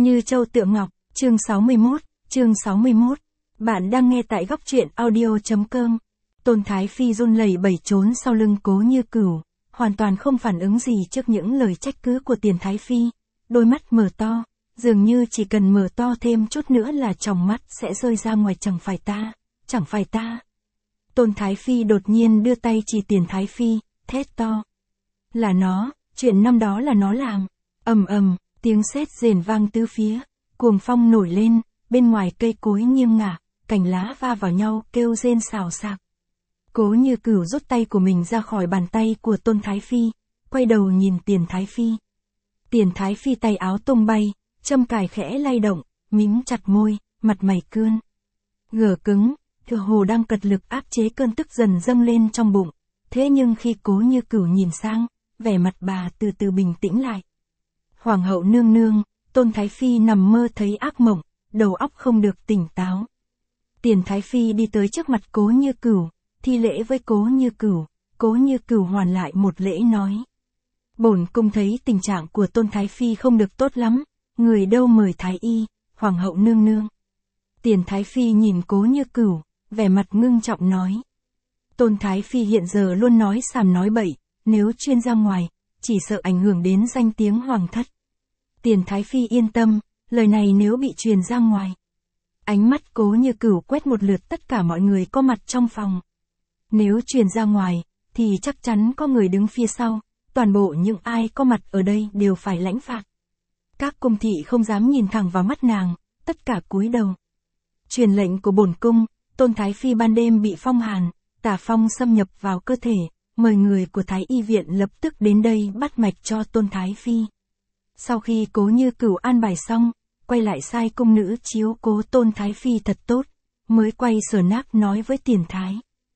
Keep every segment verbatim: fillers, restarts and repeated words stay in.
Như châu tựa ngọc, chương sáu mươi mốt, chương sáu mươi mốt. Bạn đang nghe tại góc truyện audio.com. Tôn Thái Phi run lẩy bẩy trốn sau lưng Cố Như Cửu, hoàn toàn không phản ứng gì trước những lời trách cứ của Tiền Thái Phi, đôi mắt mở to, dường như chỉ cần mở to thêm chút nữa là tròng mắt sẽ rơi ra ngoài. Chẳng phải ta, chẳng phải ta. Tôn Thái Phi đột nhiên đưa tay chỉ Tiền Thái Phi, thét to. Là nó, chuyện năm đó là nó làm. Ầm ầm, tiếng sét rền vang tứ phía, cuồng phong nổi lên, bên ngoài cây cối nghiêng ngả, cành lá va vào nhau kêu rên xào xạc. Cố Như Cửu rút tay của mình ra khỏi bàn tay của Tôn Thái Phi, quay đầu nhìn Tiền Thái Phi. Tiền Thái Phi tay áo tung bay, châm cài khẽ lay động, mím chặt môi, mặt mày cương. Gờ cứng, tựa hồ đang cật lực áp chế cơn tức dần dâng lên trong bụng. Thế nhưng khi Cố Như Cửu nhìn sang, vẻ mặt bà từ từ bình tĩnh lại. Hoàng hậu nương nương, Tôn Thái Phi nằm mơ thấy ác mộng, đầu óc không được tỉnh táo. Tiền Thái Phi đi tới trước mặt Cố Như Cửu, thi lễ với Cố Như Cửu. Cố Như Cửu hoàn lại một lễ nói. Bổn cung thấy tình trạng của Tôn Thái Phi không được tốt lắm, người đâu mời Thái y, Hoàng hậu nương nương. Tiền Thái Phi nhìn Cố Như Cửu, vẻ mặt ngưng trọng nói. Tôn Thái Phi hiện giờ luôn nói sàm nói bậy, nếu chuyên ra ngoài, chỉ sợ ảnh hưởng đến danh tiếng hoàng thất. Tiền Thái Phi yên tâm, lời này nếu bị truyền ra ngoài. Ánh mắt Cố Như Cửu quét một lượt tất cả mọi người có mặt trong phòng. Nếu truyền ra ngoài, thì chắc chắn có người đứng phía sau, toàn bộ những ai có mặt ở đây đều phải lãnh phạt. Các cung thị không dám nhìn thẳng vào mắt nàng, tất cả cúi đầu. Truyền lệnh của bổn cung, Tôn Thái Phi ban đêm bị phong hàn, tà phong xâm nhập vào cơ thể, mời người của Thái y viện lập tức đến đây bắt mạch cho Tôn Thái Phi. Sau khi Cố Như Cửu an bài xong, quay lại sai cung nữ chiếu cố Tôn Thái Phi thật tốt, mới quay sở nác nói với Tiền Thái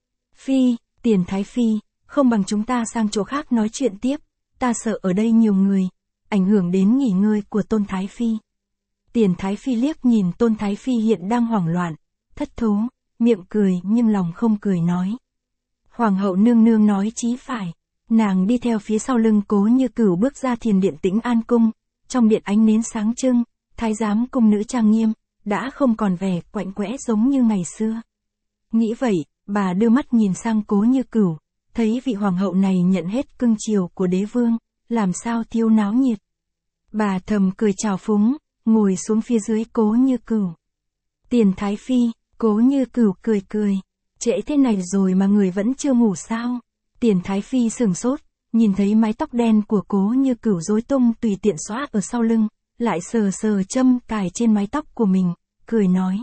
Phi, Tiền Thái Phi, không bằng chúng ta sang chỗ khác nói chuyện tiếp, ta sợ ở đây nhiều người, ảnh hưởng đến nghỉ ngơi của Tôn Thái Phi. Tiền Thái Phi liếc nhìn Tôn Thái Phi hiện đang hoảng loạn, thất thố, miệng cười nhưng lòng không cười nói. Hoàng hậu nương nương nói chí phải. Nàng đi theo phía sau lưng Cố Như Cửu bước ra thiền điện Tĩnh An cung, trong điện ánh nến sáng trưng, thái giám cung nữ trang nghiêm, đã không còn vẻ quạnh quẽ giống như ngày xưa. Nghĩ vậy, bà đưa mắt nhìn sang Cố Như Cửu, thấy vị hoàng hậu này nhận hết cưng chiều của đế vương, làm sao thiếu náo nhiệt. Bà thầm cười trào phúng, ngồi xuống phía dưới Cố Như Cửu. Tiền Thái Phi, Cố Như Cửu cười cười, trễ thế này rồi mà người vẫn chưa ngủ sao? Tiền Thái Phi sửng sốt, nhìn thấy mái tóc đen của Cố Như Cửu rối tung tùy tiện xõa ở sau lưng, lại sờ sờ châm cài trên mái tóc của mình, cười nói.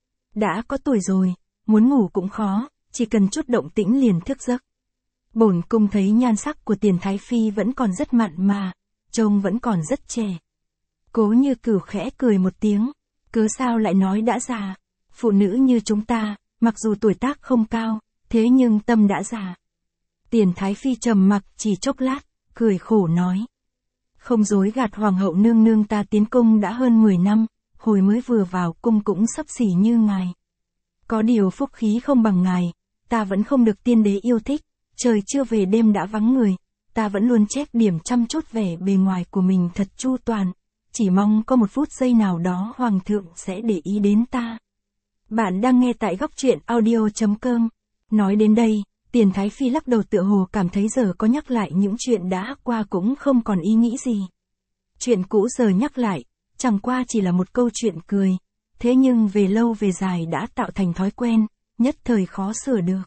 Đã có tuổi rồi, muốn ngủ cũng khó, chỉ cần chút động tĩnh liền thức giấc. Bổn cung thấy nhan sắc của Tiền Thái Phi vẫn còn rất mặn mà, trông vẫn còn rất trẻ. Cố Như Cửu khẽ cười một tiếng, cớ sao lại nói đã già, phụ nữ như chúng ta, mặc dù tuổi tác không cao, thế nhưng tâm đã già. Tiền Thái Phi trầm mặc chỉ chốc lát, cười khổ nói. Không dối gạt hoàng hậu nương nương, ta tiến cung đã hơn mười năm, hồi mới vừa vào cung cũng xấp xỉ như ngài. Có điều phúc khí không bằng ngài, ta vẫn không được tiên đế yêu thích, trời chưa về đêm đã vắng người, ta vẫn luôn chép điểm chăm chút vẻ bề ngoài của mình thật chu toàn, chỉ mong có một phút giây nào đó hoàng thượng sẽ để ý đến ta. Bạn đang nghe tại góc truyện audio.com. Nói đến đây, Tiền Thái Phi lắc đầu tựa hồ cảm thấy giờ có nhắc lại những chuyện đã qua cũng không còn ý nghĩ gì. Chuyện cũ giờ nhắc lại, chẳng qua chỉ là một câu chuyện cười, thế nhưng về lâu về dài đã tạo thành thói quen, nhất thời khó sửa được.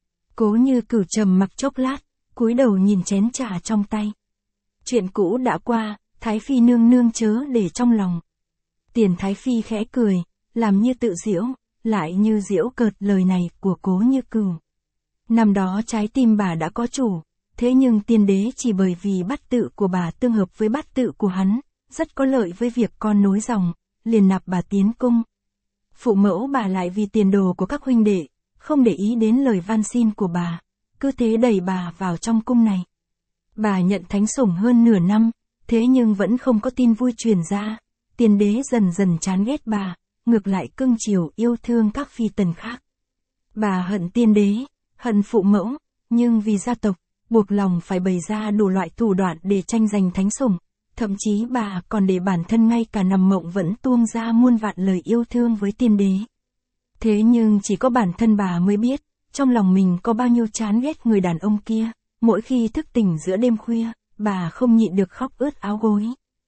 Cố Như Cửu trầm mặc chốc lát, cúi đầu nhìn chén trà trong tay. Chuyện cũ đã qua, Thái Phi nương nương chớ để trong lòng. Tiền Thái Phi khẽ cười, làm như tự giễu, lại như giễu cợt lời này của Cố Như Cửu. Năm đó trái tim bà đã có chủ, thế nhưng tiên đế chỉ bởi vì bát tự của bà tương hợp với bát tự của hắn, rất có lợi với việc con nối dòng, liền nạp bà tiến cung. Phụ mẫu bà lại vì tiền đồ của các huynh đệ, không để ý đến lời van xin của bà, cứ thế đẩy bà vào trong cung này. Bà nhận thánh sủng hơn nửa năm, thế nhưng vẫn không có tin vui truyền ra, tiên đế dần dần chán ghét bà, ngược lại cưng chiều yêu thương các phi tần khác. Bà hận tiên đế, hận phụ mẫu, nhưng vì gia tộc, buộc lòng phải bày ra đủ loại thủ đoạn để tranh giành thánh sủng, Thậm chí bà còn để bản thân ngay cả nằm mộng vẫn tuông ra muôn vạn lời yêu thương với tiên đế. Thế nhưng chỉ có bản thân bà mới biết, trong lòng mình có bao nhiêu chán ghét người đàn ông kia, mỗi khi thức tỉnh giữa đêm khuya, bà không nhịn được khóc ướt áo gối.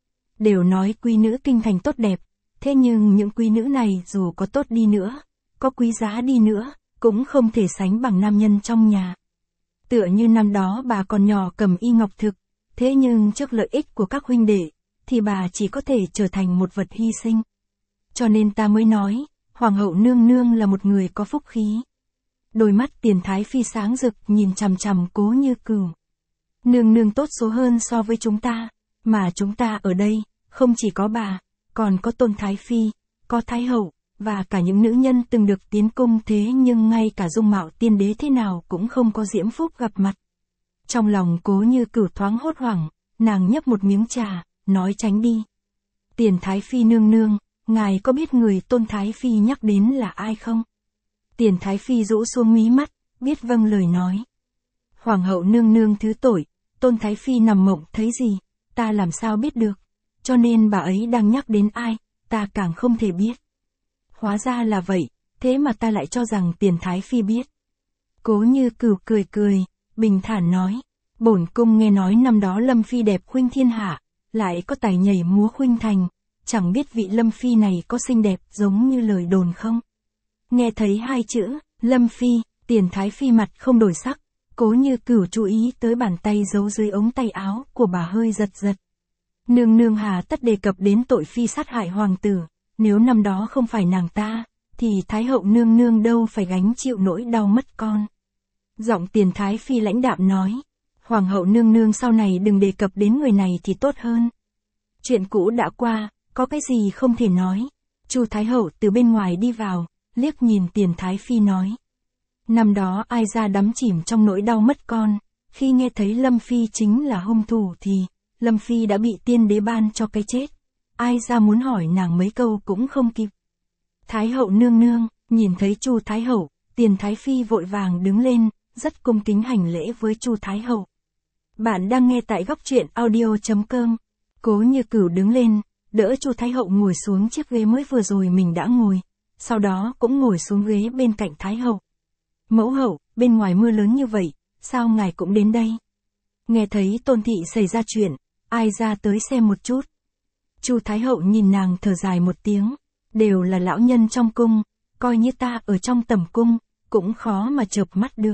Đều nói quý nữ kinh thành tốt đẹp, thế nhưng những quý nữ này dù có tốt đi nữa, có quý giá đi nữa, cũng không thể sánh bằng nam nhân trong nhà. Tựa như năm đó bà còn nhỏ cầm y ngọc thực, thế nhưng trước lợi ích của các huynh đệ, thì bà chỉ có thể trở thành một vật hy sinh. Cho nên ta mới nói, Hoàng hậu nương nương là một người có phúc khí. Đôi mắt Tiền Thái Phi sáng rực nhìn chằm chằm Cố Như Cửu. Nương nương tốt số hơn so với chúng ta, mà chúng ta ở đây, không chỉ có bà, còn có Tôn Thái Phi, có Thái hậu, và cả những nữ nhân từng được tiến cung thế nhưng ngay cả dung mạo tiên đế thế nào cũng không có diễm phúc gặp mặt. Trong lòng Cố Như Cửu thoáng hốt hoảng, nàng nhấp một miếng trà, nói tránh đi. Tiền Thái Phi nương nương, ngài có biết người Tôn Thái Phi nhắc đến là ai không? Tiền Thái Phi rũ xuống mí mắt, biết vâng lời nói. Hoàng hậu nương nương thứ tội, Tôn Thái Phi nằm mộng thấy gì, ta làm sao biết được, cho nên bà ấy đang nhắc đến ai, ta càng không thể biết. Hóa ra là vậy, thế mà ta lại cho rằng Tiền Thái Phi biết. Cố Như Cửu cười cười, bình thản nói, bổn cung nghe nói năm đó Lâm Phi đẹp khuynh thiên hạ, lại có tài nhảy múa khuynh thành, chẳng biết vị Lâm Phi này có xinh đẹp giống như lời đồn không? Nghe thấy hai chữ, Lâm Phi, Tiền Thái Phi mặt không đổi sắc, Cố Như Cửu chú ý tới bàn tay giấu dưới ống tay áo của bà hơi giật giật. Nương nương hà tất đề cập đến tội phi sát hại hoàng tử, nếu năm đó không phải nàng ta, thì Thái hậu nương nương đâu phải gánh chịu nỗi đau mất con. Giọng Tiền Thái Phi lãnh đạm nói, Hoàng hậu nương nương sau này đừng đề cập đến người này thì tốt hơn. Chuyện cũ đã qua, có cái gì không thể nói. Chu Thái hậu từ bên ngoài đi vào, liếc nhìn Tiền Thái Phi nói. Năm đó ai ra đắm chìm trong nỗi đau mất con, khi nghe thấy Lâm Phi chính là hung thủ thì, Lâm Phi đã bị tiên đế ban cho cái chết. Ai ra muốn hỏi nàng mấy câu cũng không kịp. Thái hậu nương nương, nhìn thấy Chu Thái hậu, Tiền Thái Phi vội vàng đứng lên, rất cung kính hành lễ với Chu Thái hậu. Bạn đang nghe tại góc truyện audio chấm com. Cố Như Cửu đứng lên, đỡ Chu Thái hậu ngồi xuống chiếc ghế mới vừa rồi mình đã ngồi, sau đó cũng ngồi xuống ghế bên cạnh Thái hậu. Mẫu hậu, bên ngoài mưa lớn như vậy, sao ngài cũng đến đây? Nghe thấy Tôn thị xảy ra chuyện, ai ra tới xem một chút. Chu Thái hậu nhìn nàng thở dài một tiếng, đều là lão nhân trong cung, coi như ta ở trong tầm cung, cũng khó mà chợp mắt được.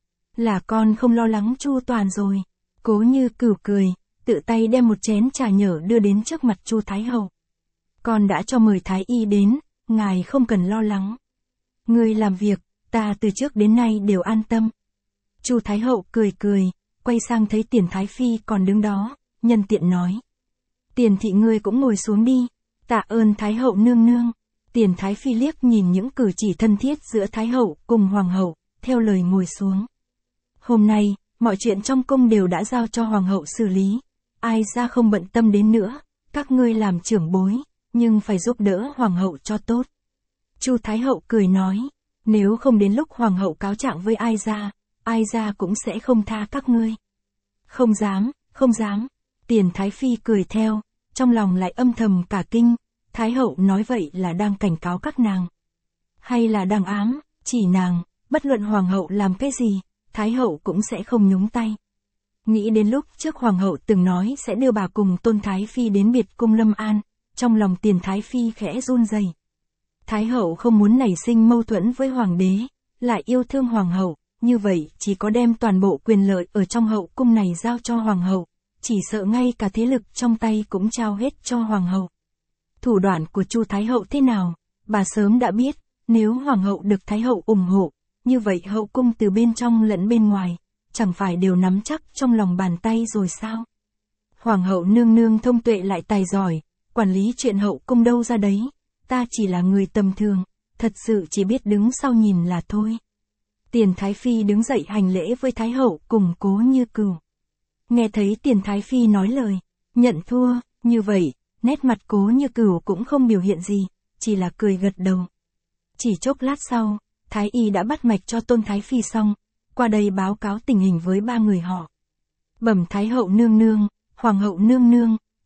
Là con không lo lắng chu toàn rồi. Cố Như Cửu cười, tự tay đem một chén trà nhở đưa đến trước mặt Chu Thái hậu. Con đã cho mời Thái y đến, ngài không cần lo lắng. Người làm việc, ta từ trước đến nay đều an tâm. Chu Thái hậu cười cười, quay sang thấy Tiền Thái Phi còn đứng đó, nhân tiện nói. Tiền thị ngươi cũng ngồi xuống đi, tạ ơn Thái hậu nương nương. Tiền Thái Phi liếc nhìn những cử chỉ thân thiết giữa Thái hậu cùng Hoàng hậu, theo lời ngồi xuống. Hôm nay, mọi chuyện trong cung đều đã giao cho Hoàng hậu xử lý, ai ra không bận tâm đến nữa, các ngươi làm trưởng bối, nhưng phải giúp đỡ Hoàng hậu cho tốt. Chu Thái hậu cười nói, nếu không đến lúc Hoàng hậu cáo trạng với ai ra, ai ra cũng sẽ không tha các ngươi. Không dám, không dám. Tiền Thái Phi cười theo, trong lòng lại âm thầm cả kinh, Thái hậu nói vậy là đang cảnh cáo các nàng. Hay là đang ám, chỉ nàng, bất luận Hoàng hậu làm cái gì, Thái hậu cũng sẽ không nhúng tay. Nghĩ đến lúc trước Hoàng hậu từng nói sẽ đưa bà cùng Tôn Thái Phi đến biệt cung Lâm An, trong lòng Tiền Thái Phi khẽ run rẩy. Thái hậu không muốn nảy sinh mâu thuẫn với Hoàng đế, lại yêu thương Hoàng hậu, như vậy chỉ có đem toàn bộ quyền lợi ở trong hậu cung này giao cho Hoàng hậu, chỉ sợ ngay cả thế lực trong tay cũng trao hết cho Hoàng hậu. Thủ đoạn của Chu Thái hậu thế nào, bà sớm đã biết, nếu Hoàng hậu được Thái hậu ủng hộ, như vậy hậu cung từ bên trong lẫn bên ngoài, chẳng phải đều nắm chắc trong lòng bàn tay rồi sao? Hoàng hậu nương nương thông tuệ lại tài giỏi, quản lý chuyện hậu cung đâu ra đấy, ta chỉ là người tầm thường, thật sự chỉ biết đứng sau nhìn là thôi. Tiền Thái Phi đứng dậy hành lễ với Thái hậu cùng Cố Như Cửu. Nghe thấy Tiền Thái Phi nói lời, nhận thua, như vậy, nét mặt Cố Như Cửu cũng không biểu hiện gì, chỉ là cười gật đầu. Chỉ chốc lát sau, Thái y đã bắt mạch cho Tôn Thái Phi xong, qua đây báo cáo tình hình với ba người họ. Bẩm Thái hậu nương nương, Hoàng hậu nương nương,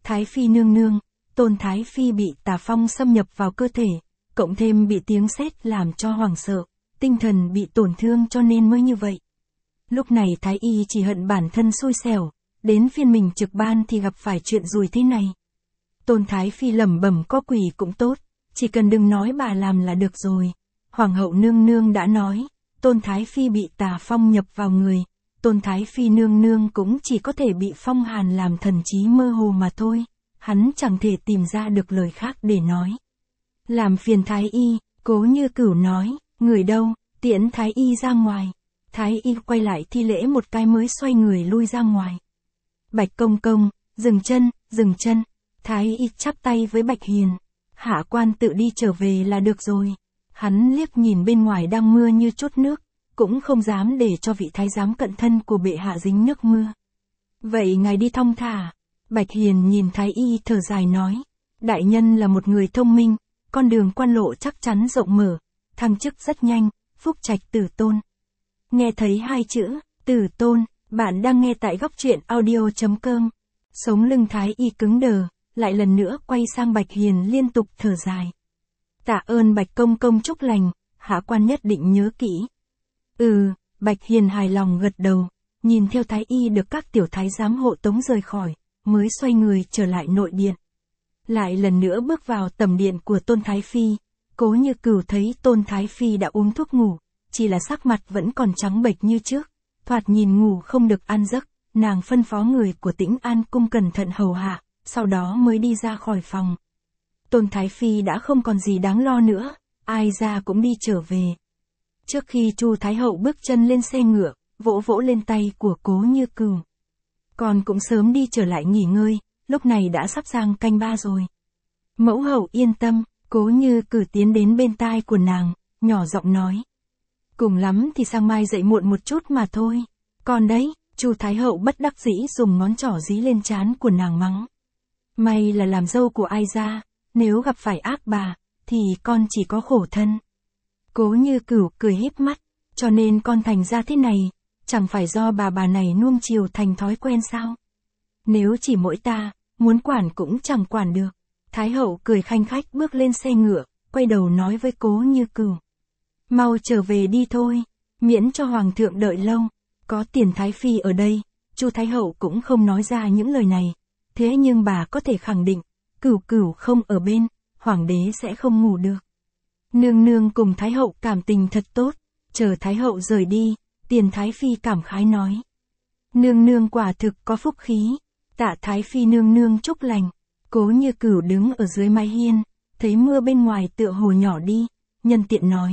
Thái Phi nương nương, Tôn Thái Phi bị tà phong xâm nhập vào cơ thể, cộng thêm bị tiếng sét làm cho hoảng sợ, tinh thần bị tổn thương cho nên mới như vậy. Lúc này Thái Y chỉ hận bản thân xui xẻo, đến phiên mình trực ban thì gặp phải chuyện rủi thế này. Tôn Thái Phi lẩm bẩm có quỷ cũng tốt, chỉ cần đừng nói bà làm là được rồi. Hoàng hậu nương nương đã nói, Tôn Thái Phi bị tà phong nhập vào người, Tôn Thái Phi nương nương cũng chỉ có thể bị phong hàn làm thần trí mơ hồ mà thôi, hắn chẳng thể tìm ra được lời khác để nói. Làm phiền Thái Y, Cố Như Cửu nói, người đâu, tiễn Thái Y ra ngoài. Thái Y quay lại thi lễ một cái mới xoay người lui ra ngoài. Bạch công công, dừng chân, dừng chân. Thái Y chắp tay với Bạch Hiền. Hạ quan tự đi trở về là được rồi. Hắn liếc nhìn bên ngoài đang mưa như chút nước, cũng không dám để cho vị thái giám cận thân của bệ hạ dính nước mưa. Vậy ngài đi thong thả. Bạch Hiền nhìn Thái Y thở dài nói. Đại nhân là một người thông minh, con đường quan lộ chắc chắn rộng mở, thăng chức rất nhanh, phúc trạch tử tôn. Nghe thấy hai chữ, tử tôn, bạn đang nghe tại góc truyện audio chấm com. Sống lưng Thái Y cứng đờ, lại lần nữa quay sang Bạch Hiền liên tục thở dài. Tạ ơn Bạch công công chúc lành, hạ quan nhất định nhớ kỹ. Ừ, Bạch Hiền hài lòng gật đầu, nhìn theo Thái Y được các tiểu thái giám hộ tống rời khỏi, mới xoay người trở lại nội điện. Lại lần nữa bước vào tầm điện của Tôn Thái Phi, Cố Như Cửu thấy Tôn Thái Phi đã uống thuốc ngủ, chỉ là sắc mặt vẫn còn trắng bệch như trước, thoạt nhìn ngủ không được an giấc, nàng phân phó người của Tĩnh An cung cẩn thận hầu hạ, sau đó mới đi ra khỏi phòng. Tôn Thái Phi đã không còn gì đáng lo nữa, ai ra cũng đi trở về. Trước khi Chu Thái Hậu bước chân lên xe ngựa, vỗ vỗ lên tay của Cố Như Cửu. Con cũng sớm đi trở lại nghỉ ngơi, lúc này đã sắp sang canh ba rồi. Mẫu hậu yên tâm, Cố Như Cửu tiến đến bên tai của nàng, nhỏ giọng nói. Cùng lắm thì sang mai dậy muộn một chút mà thôi. Còn đấy, Chu Thái Hậu bất đắc dĩ dùng ngón trỏ dí lên trán của nàng mắng. May là làm dâu của ai ra, nếu gặp phải ác bà, thì con chỉ có khổ thân. Cố Như Cửu cười híp mắt, cho nên con thành ra thế này, chẳng phải do bà bà này nuông chiều thành thói quen sao? Nếu chỉ mỗi ta, muốn quản cũng chẳng quản được. Thái Hậu cười khanh khách bước lên xe ngựa, quay đầu nói với Cố Như Cửu. Mau trở về đi thôi, miễn cho Hoàng thượng đợi lâu. Có Tiền Thái Phi ở đây, Chu Thái Hậu cũng không nói ra những lời này. Thế nhưng bà có thể khẳng định, Cửu Cửu không ở bên, Hoàng đế sẽ không ngủ được. Nương nương cùng Thái Hậu cảm tình thật tốt, chờ Thái Hậu rời đi, Tiền Thái Phi cảm khái nói. Nương nương quả thực có phúc khí, Tạ Thái Phi nương nương chúc lành. Cố Như Cửu đứng ở dưới mái hiên, thấy mưa bên ngoài tựa hồ nhỏ đi, nhân tiện nói.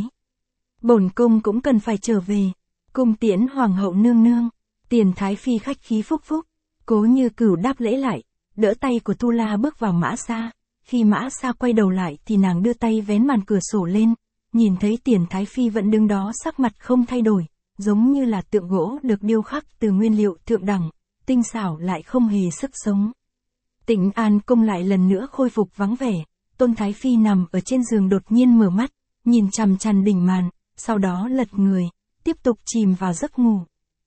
Bổn cung cũng cần phải trở về, cung tiễn Hoàng hậu nương nương. Tiền Thái Phi khách khí phúc phúc, Cố Như Cửu đáp lễ lại, đỡ tay của Tu La bước vào mã xa. Khi mã xa quay đầu lại thì nàng đưa tay vén màn cửa sổ lên, nhìn thấy Tiền Thái Phi vẫn đứng đó sắc mặt không thay đổi, giống như là tượng gỗ được điêu khắc từ nguyên liệu thượng đẳng, tinh xảo lại không hề sức sống. Tĩnh An cung lại lần nữa khôi phục vắng vẻ, Tôn Thái Phi nằm ở trên giường đột nhiên mở mắt, nhìn chằm chằm đỉnh màn, sau đó lật người, tiếp tục chìm vào giấc ngủ.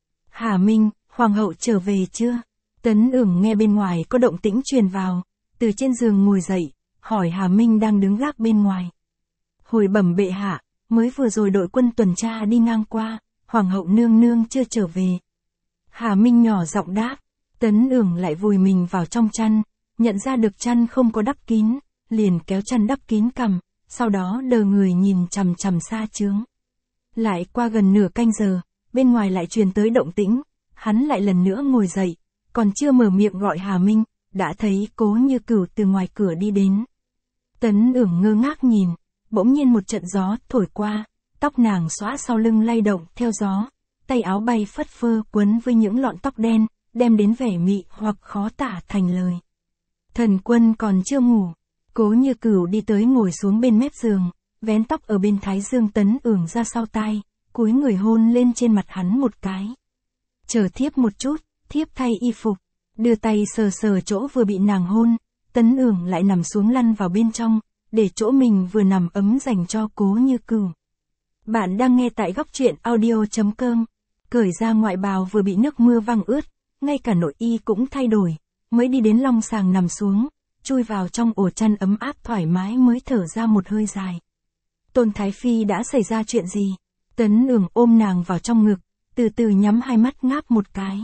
Hà Minh, Hoàng hậu trở về chưa? Tấn Ửng nghe bên ngoài có động tĩnh truyền vào, từ trên giường ngồi dậy, hỏi Hà Minh đang đứng gác bên ngoài. Hồi bẩm bệ hạ, mới vừa rồi đội quân tuần tra đi ngang qua, Hoàng hậu nương nương chưa trở về. Hà Minh nhỏ giọng đáp, Tấn Ửng lại vùi mình vào trong chăn, nhận ra được chăn không có đắp kín, liền kéo chăn đắp kín cằm, sau đó đờ người nhìn chằm chằm xa trướng. Lại qua gần nửa canh giờ, bên ngoài lại truyền tới động tĩnh, hắn lại lần nữa ngồi dậy, còn chưa mở miệng gọi Hà Minh, đã thấy Cố Như Cửu từ ngoài cửa đi đến. Tấn Ửng ngơ ngác nhìn, bỗng nhiên một trận gió thổi qua, tóc nàng xõa sau lưng lay động theo gió, tay áo bay phất phơ quấn với những lọn tóc đen, đem đến vẻ mị hoặc khó tả thành lời. Thần quân còn chưa ngủ, Cố Như Cửu đi tới ngồi xuống bên mép giường, vén tóc ở bên thái dương Tấn Ửng ra sau tai, cúi người hôn lên trên mặt hắn một cái. Chờ thiếp một chút, thiếp thay y phục, đưa tay sờ sờ chỗ vừa bị nàng hôn, Tấn Ửng lại nằm xuống lăn vào bên trong, để chỗ mình vừa nằm ấm dành cho Cố Như Cửu. Bạn đang nghe tại góc truyện audio chấm com. Cởi ra ngoại bào vừa bị nước mưa văng ướt, ngay cả nội y cũng thay đổi, mới đi đến long sàng nằm xuống, chui vào trong ổ chăn ấm áp thoải mái mới thở ra một hơi dài. Tôn Thái Phi đã xảy ra chuyện gì? Tấn Ưởng ôm nàng vào trong ngực, từ từ nhắm hai mắt ngáp một cái.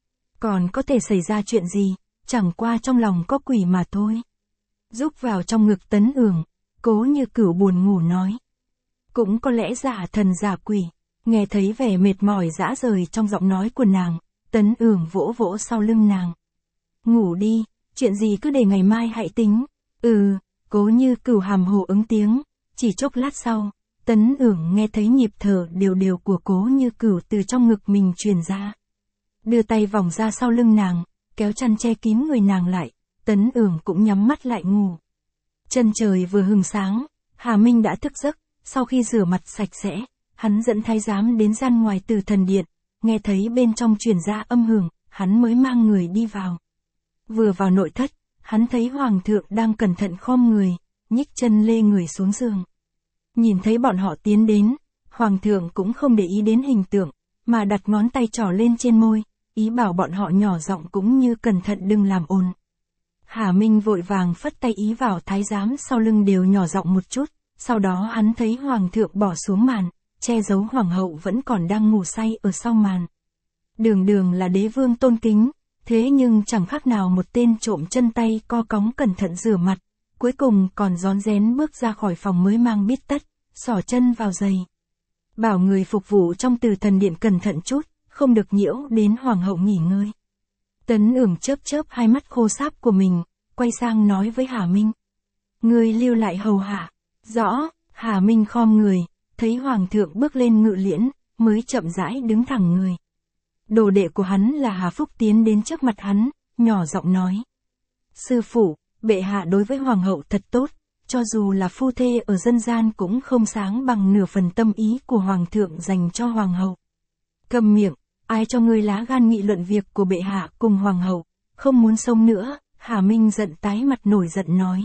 Còn có thể xảy ra chuyện gì, chẳng qua trong lòng có quỷ mà thôi. Rúc vào trong ngực Tấn Ưởng, Cố Như Cửu buồn ngủ nói. Cũng có lẽ giả thần giả quỷ, nghe thấy vẻ mệt mỏi rã rời trong giọng nói của nàng, Tấn Ưởng vỗ vỗ sau lưng nàng. Ngủ đi, chuyện gì cứ để ngày mai hãy tính. Ừ, Cố Như Cửu hàm hồ ứng tiếng, chỉ chốc lát sau, Tấn Ưởng nghe thấy nhịp thở đều đều của Cố Như Cửu từ trong ngực mình truyền ra. Đưa tay vòng ra sau lưng nàng, kéo chăn che kín người nàng lại, Tấn Ưởng cũng nhắm mắt lại ngủ. Chân trời vừa hừng sáng, Hà Minh đã thức giấc, sau khi rửa mặt sạch sẽ, hắn dẫn thái giám đến gian ngoài Từ Thần Điện, nghe thấy bên trong truyền ra âm hưởng, hắn mới mang người đi vào. Vừa vào nội thất, hắn thấy Hoàng thượng đang cẩn thận khom người, nhích chân lê người xuống giường. Nhìn thấy bọn họ tiến đến, Hoàng thượng cũng không để ý đến hình tượng, mà đặt ngón tay trỏ lên trên môi, ý bảo bọn họ nhỏ giọng cũng như cẩn thận đừng làm ồn. Hà Minh vội vàng phất tay ý vào thái giám sau lưng đều nhỏ giọng một chút, sau đó hắn thấy Hoàng thượng bỏ xuống màn, che giấu Hoàng hậu vẫn còn đang ngủ say ở sau màn. Đường đường là đế vương tôn kính, thế nhưng chẳng khác nào một tên trộm chân tay co cóng cẩn thận rửa mặt, cuối cùng còn rón rén bước ra khỏi phòng mới mang bít tất, xỏ chân vào giày. Bảo người phục vụ trong Từ Thần Điện cẩn thận chút, không được nhiễu đến Hoàng hậu nghỉ ngơi. Tấn Ưởng chớp chớp hai mắt khô sáp của mình, quay sang nói với Hà Minh. Ngươi lưu lại hầu hạ. Rõ, Hà Minh khom người, thấy Hoàng thượng bước lên ngự liễn, mới chậm rãi đứng thẳng người. Đồ đệ của hắn là Hà Phúc tiến đến trước mặt hắn, nhỏ giọng nói. Sư phụ, bệ hạ đối với Hoàng hậu thật tốt, cho dù là phu thê ở dân gian cũng không sáng bằng nửa phần tâm ý của Hoàng thượng dành cho Hoàng hậu. Câm miệng, ai cho ngươi lá gan nghị luận việc của bệ hạ cùng Hoàng hậu, không muốn sống nữa, Hà Minh giận tái mặt nổi giận nói.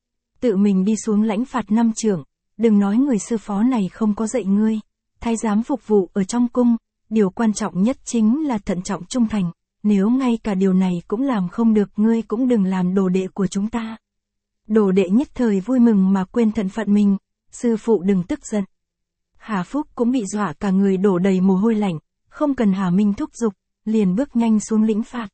Tự mình đi xuống lãnh phạt năm trưởng, đừng nói người sư phó này không có dạy ngươi, thái giám phục vụ ở trong cung, điều quan trọng nhất chính là thận trọng trung thành, nếu ngay cả điều này cũng làm không được ngươi cũng đừng làm đồ đệ của chúng ta. Đồ đệ nhất thời vui mừng mà quên thân phận mình, sư phụ đừng tức giận. Hà Phúc cũng bị dọa cả người đổ đầy mồ hôi lạnh, không cần Hà Minh thúc giục, liền bước nhanh xuống lĩnh phạt.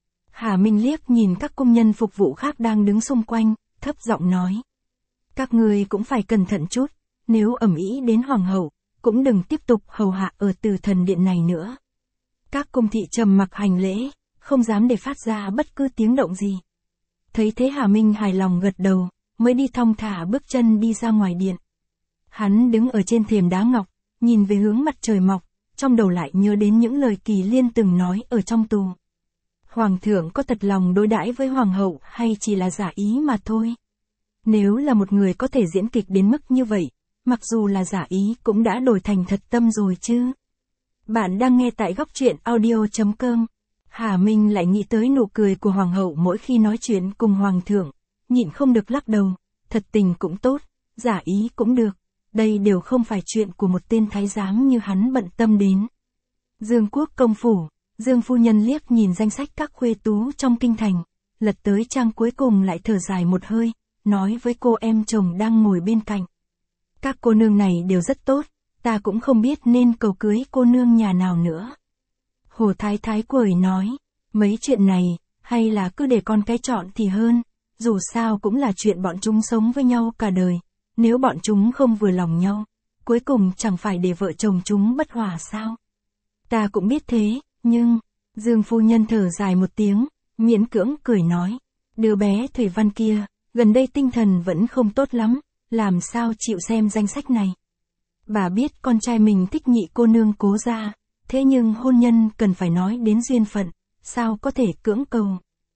Hà Minh liếc nhìn các công nhân phục vụ khác đang đứng xung quanh, thấp giọng nói. Các ngươi cũng phải cẩn thận chút, nếu ầm ĩ đến Hoàng hậu, cũng đừng tiếp tục hầu hạ ở Từ Thần Điện này nữa. Các cung thị trầm mặc hành lễ, không dám để phát ra bất cứ tiếng động gì. Thấy thế Hà Minh hài lòng gật đầu, mới đi thong thả bước chân đi ra ngoài điện. Hắn đứng ở trên thềm đá ngọc, nhìn về hướng mặt trời mọc, trong đầu lại nhớ đến những lời Kỳ Liên từng nói ở trong tù. Hoàng thượng có thật lòng đối đãi với Hoàng hậu hay chỉ là giả ý mà thôi? Nếu là một người có thể diễn kịch đến mức như vậy, mặc dù là giả ý cũng đã đổi thành thật tâm rồi chứ. Bạn đang nghe tại góc truyện audio chấm com. Hà Minh lại nghĩ tới nụ cười của Hoàng hậu mỗi khi nói chuyện cùng Hoàng thượng, nhịn không được lắc đầu, thật tình cũng tốt, giả ý cũng được, đây đều không phải chuyện của một tên thái giám như hắn bận tâm đến. Dương Quốc công phủ, Dương phu nhân liếc nhìn danh sách các khuê tú trong kinh thành, lật tới trang cuối cùng lại thở dài một hơi, nói với cô em chồng đang ngồi bên cạnh. Các cô nương này đều rất tốt, ta cũng không biết nên cầu cưới cô nương nhà nào nữa. Hồ Thái Thái quởi nói, mấy chuyện này, hay là cứ để con cái chọn thì hơn, dù sao cũng là chuyện bọn chúng sống với nhau cả đời, nếu bọn chúng không vừa lòng nhau, cuối cùng chẳng phải để vợ chồng chúng bất hòa sao. Ta cũng biết thế, nhưng, Dương phu nhân thở dài một tiếng, miễn cưỡng cười nói, đứa bé Thủy Văn kia, gần đây tinh thần vẫn không tốt lắm, làm sao chịu xem danh sách này. Bà biết con trai mình thích nhị cô nương Cố gia, thế nhưng hôn nhân cần phải nói đến duyên phận, sao có thể cưỡng cầu.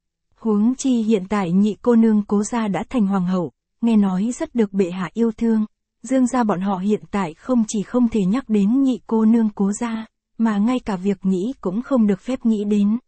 Huống chi hiện tại nhị cô nương Cố gia đã thành hoàng hậu, nghe nói rất được bệ hạ yêu thương, Dương gia bọn họ hiện tại không chỉ không thể nhắc đến nhị cô nương Cố gia, mà ngay cả việc nghĩ cũng không được phép nghĩ đến.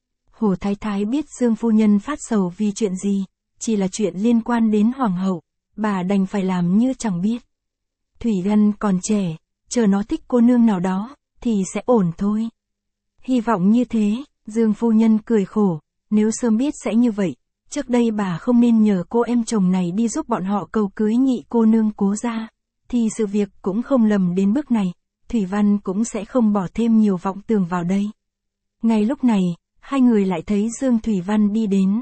Hồ Thái Thái biết Dương phu nhân phát sầu vì chuyện gì, chỉ là chuyện liên quan đến hoàng hậu, bà đành phải làm như chẳng biết. Thủy Văn còn trẻ, chờ nó thích cô nương nào đó, thì sẽ ổn thôi. Hy vọng như thế, Dương phu nhân cười khổ, nếu sớm biết sẽ như vậy, trước đây bà không nên nhờ cô em chồng này đi giúp bọn họ cầu cưới nhị cô nương Cố gia, thì sự việc cũng không lầm đến bước này, Thủy Văn cũng sẽ không bỏ thêm nhiều vọng tưởng vào đây. Ngay lúc này, hai người lại thấy Dương Thủy Văn đi đến.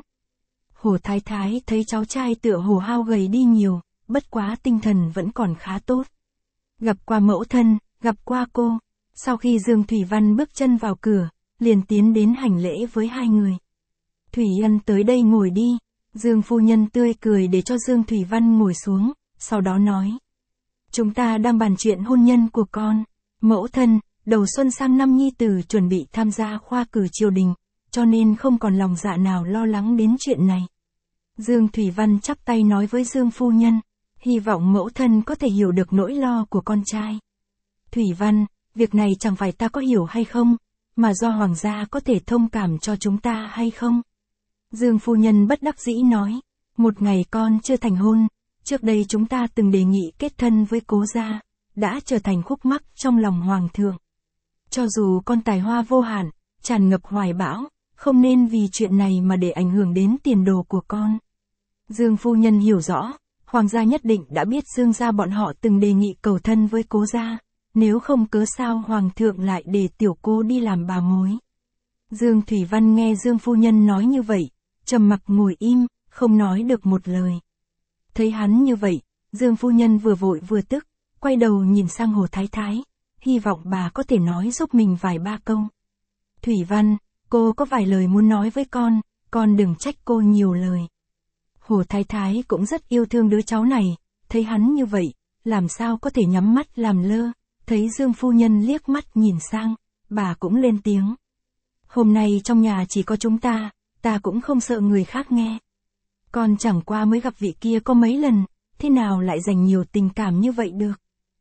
Hồ Thái Thái thấy cháu trai tựa hồ hao gầy đi nhiều, bất quá tinh thần vẫn còn khá tốt. Gặp qua mẫu thân, gặp qua cô, sau khi Dương Thủy Văn bước chân vào cửa, liền tiến đến hành lễ với hai người. Thủy Ân tới đây ngồi đi, Dương phu nhân tươi cười để cho Dương Thủy Văn ngồi xuống, sau đó nói. Chúng ta đang bàn chuyện hôn nhân của con, mẫu thân, đầu xuân sang năm nhi tử chuẩn bị tham gia khoa cử triều đình, cho nên không còn lòng dạ nào lo lắng đến chuyện này. Dương Thủy Văn chắp tay nói với Dương phu nhân, hy vọng mẫu thân có thể hiểu được nỗi lo của con trai. Thủy Văn, việc này chẳng phải ta có hiểu hay không, mà do hoàng gia có thể thông cảm cho chúng ta hay không? Dương phu nhân bất đắc dĩ nói, một ngày con chưa thành hôn, trước đây chúng ta từng đề nghị kết thân với Cố gia, đã trở thành khúc mắc trong lòng hoàng thượng. Cho dù con tài hoa vô hạn, tràn ngập hoài bão, không nên vì chuyện này mà để ảnh hưởng đến tiền đồ của con. Dương phu nhân hiểu rõ, hoàng gia nhất định đã biết Dương gia bọn họ từng đề nghị cầu thân với Cố gia, nếu không cớ sao hoàng thượng lại để tiểu cô đi làm bà mối. Dương Thủy Văn nghe Dương phu nhân nói như vậy, trầm mặc ngồi im, không nói được một lời. Thấy hắn như vậy, Dương phu nhân vừa vội vừa tức, quay đầu nhìn sang Hồ Thái Thái, hy vọng bà có thể nói giúp mình vài ba câu. Thủy Văn, cô có vài lời muốn nói với con, con đừng trách cô nhiều lời. Hồ Thái Thái cũng rất yêu thương đứa cháu này, thấy hắn như vậy, làm sao có thể nhắm mắt làm lơ, thấy Dương phu nhân liếc mắt nhìn sang, bà cũng lên tiếng. Hôm nay trong nhà chỉ có chúng ta, ta cũng không sợ người khác nghe. Con chẳng qua mới gặp vị kia có mấy lần, thế nào lại dành nhiều tình cảm như vậy được.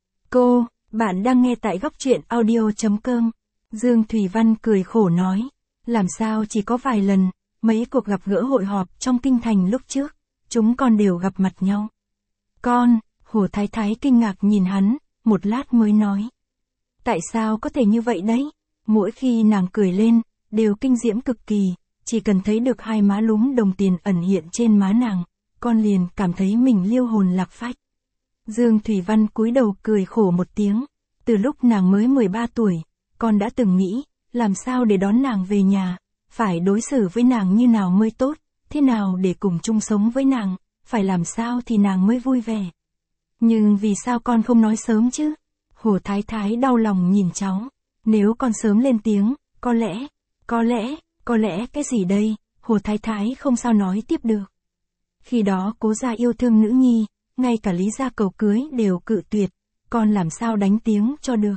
Cô, bạn đang nghe tại góc truyện audio chấm com. Dương Thủy Văn cười khổ nói, làm sao chỉ có vài lần, mấy cuộc gặp gỡ hội họp trong kinh thành lúc trước, chúng con đều gặp mặt nhau. Con, Hồ Thái Thái kinh ngạc nhìn hắn, một lát mới nói. Tại sao có thể như vậy đấy? Mỗi khi nàng cười lên, đều kinh diễm cực kỳ, chỉ cần thấy được hai má lúm đồng tiền ẩn hiện trên má nàng, con liền cảm thấy mình liêu hồn lạc phách. Dương Thủy Văn cúi đầu cười khổ một tiếng, từ lúc nàng mới mười ba tuổi, con đã từng nghĩ, làm sao để đón nàng về nhà, phải đối xử với nàng như nào mới tốt, thế nào để cùng chung sống với nàng, phải làm sao thì nàng mới vui vẻ. Nhưng vì sao con không nói sớm chứ? Hồ Thái Thái đau lòng nhìn cháu, nếu con sớm lên tiếng, có lẽ, có lẽ, có lẽ cái gì đây, Hồ Thái Thái không sao nói tiếp được. Khi đó Cố gia yêu thương nữ nhi, ngay cả Lý gia cầu cưới đều cự tuyệt, con làm sao đánh tiếng cho được.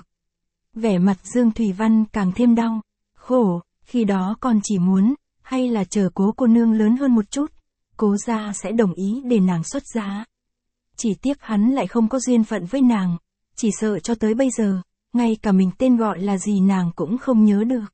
Vẻ mặt Dương Thủy Văn càng thêm đau, khổ, khi đó con chỉ muốn, hay là chờ Cố cô nương lớn hơn một chút, Cố gia sẽ đồng ý để nàng xuất giá. Chỉ tiếc hắn lại không có duyên phận với nàng, chỉ sợ cho tới bây giờ, ngay cả mình tên gọi là gì nàng cũng không nhớ được.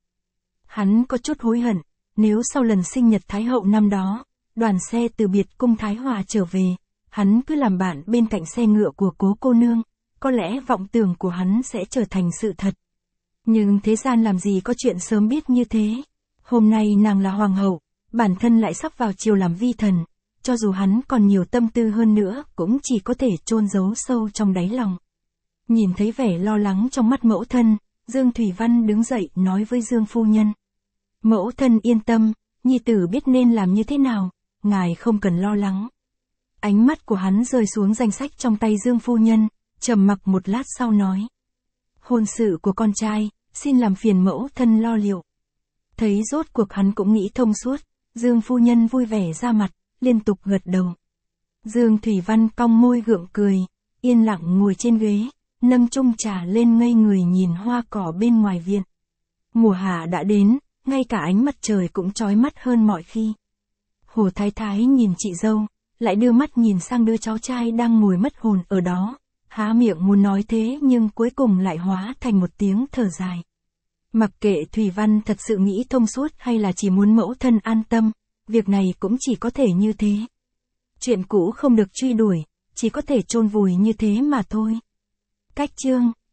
Hắn có chút hối hận, nếu sau lần sinh nhật Thái hậu năm đó, đoàn xe từ biệt cung Thái Hòa trở về, hắn cứ làm bạn bên cạnh xe ngựa của Cố cô nương, có lẽ vọng tưởng của hắn sẽ trở thành sự thật. Nhưng thế gian làm gì có chuyện sớm biết như thế. Hôm nay nàng là hoàng hậu, bản thân lại sắp vào triều làm vi thần, cho dù hắn còn nhiều tâm tư hơn nữa cũng chỉ có thể chôn giấu sâu trong đáy lòng. Nhìn thấy vẻ lo lắng trong mắt mẫu thân, Dương Thủy Văn đứng dậy nói với Dương phu nhân. Mẫu thân yên tâm, nhi tử biết nên làm như thế nào, ngài không cần lo lắng. Ánh mắt của hắn rơi xuống danh sách trong tay Dương phu nhân, trầm mặc một lát sau nói. Hôn sự của con trai, xin làm phiền mẫu thân lo liệu. Thấy rốt cuộc hắn cũng nghĩ thông suốt, Dương phu nhân vui vẻ ra mặt, liên tục gật đầu. Dương Thủy Văn cong môi gượng cười, yên lặng ngồi trên ghế, nâng chung trà lên ngây người nhìn hoa cỏ bên ngoài viện. Mùa hạ đã đến, ngay cả ánh mặt trời cũng chói mắt hơn mọi khi. Hồ Thái Thái nhìn chị dâu, lại đưa mắt nhìn sang đứa cháu trai đang ngồi mất hồn ở đó, há miệng muốn nói thế nhưng cuối cùng lại hóa thành một tiếng thở dài. Mặc kệ Thủy Văn thật sự nghĩ thông suốt hay là chỉ muốn mẫu thân an tâm, việc này cũng chỉ có thể như thế. Chuyện cũ không được truy đuổi, chỉ có thể chôn vùi như thế mà thôi. Cách chương